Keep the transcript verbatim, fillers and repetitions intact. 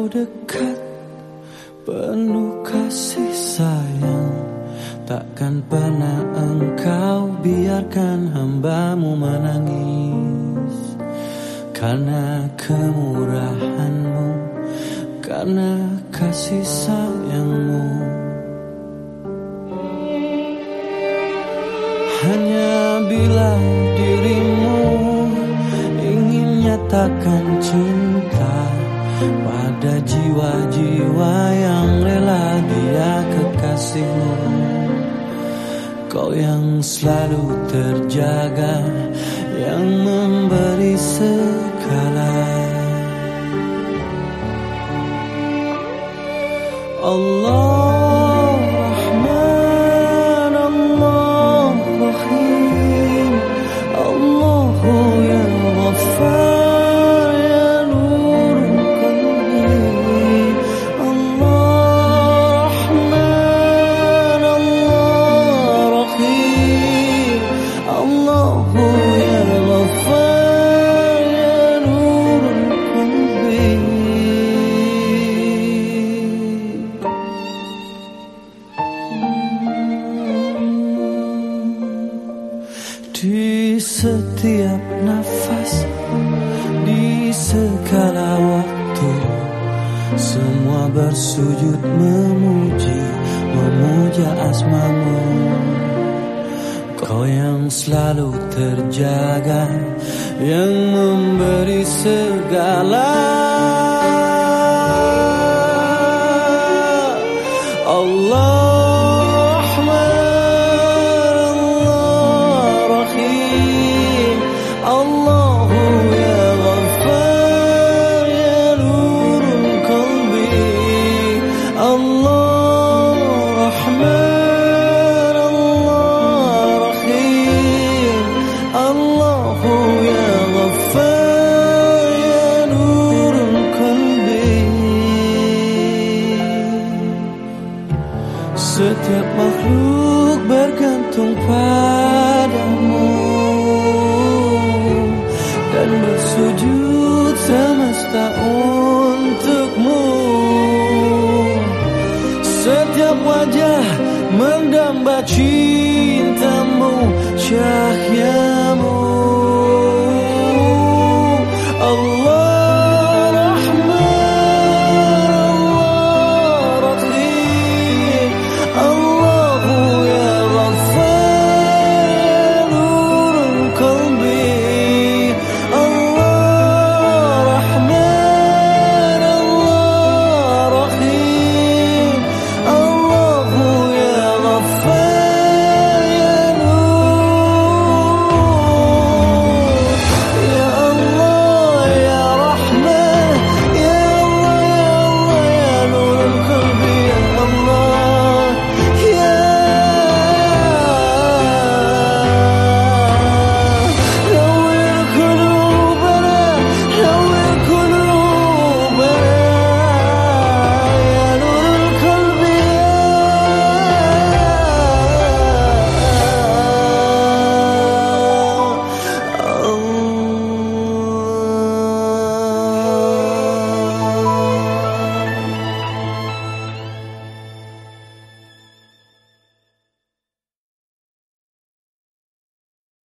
Engkau dekat, penuh kasih sayang. Takkan pernah Engkau biarkan hamba-Mu menangis. Karena kemurahan-Mu, karena kasih sayang-Mu. Hanya bila dirimu ingin nyatakan cinta pada jiwa-jiwa yang rela dia kekasihmu, kau yang selalu terjaga, yang memberi segala. Allah di setiap nafas, di segala waktu, semua bersujud memuji, memuja asma-Mu. Kau yang selalu terjaga, yang memberi segala. Allah setiap makhluk bergantung padamu dan bersujud semesta untukmu. Setiap wajah mendamba cinta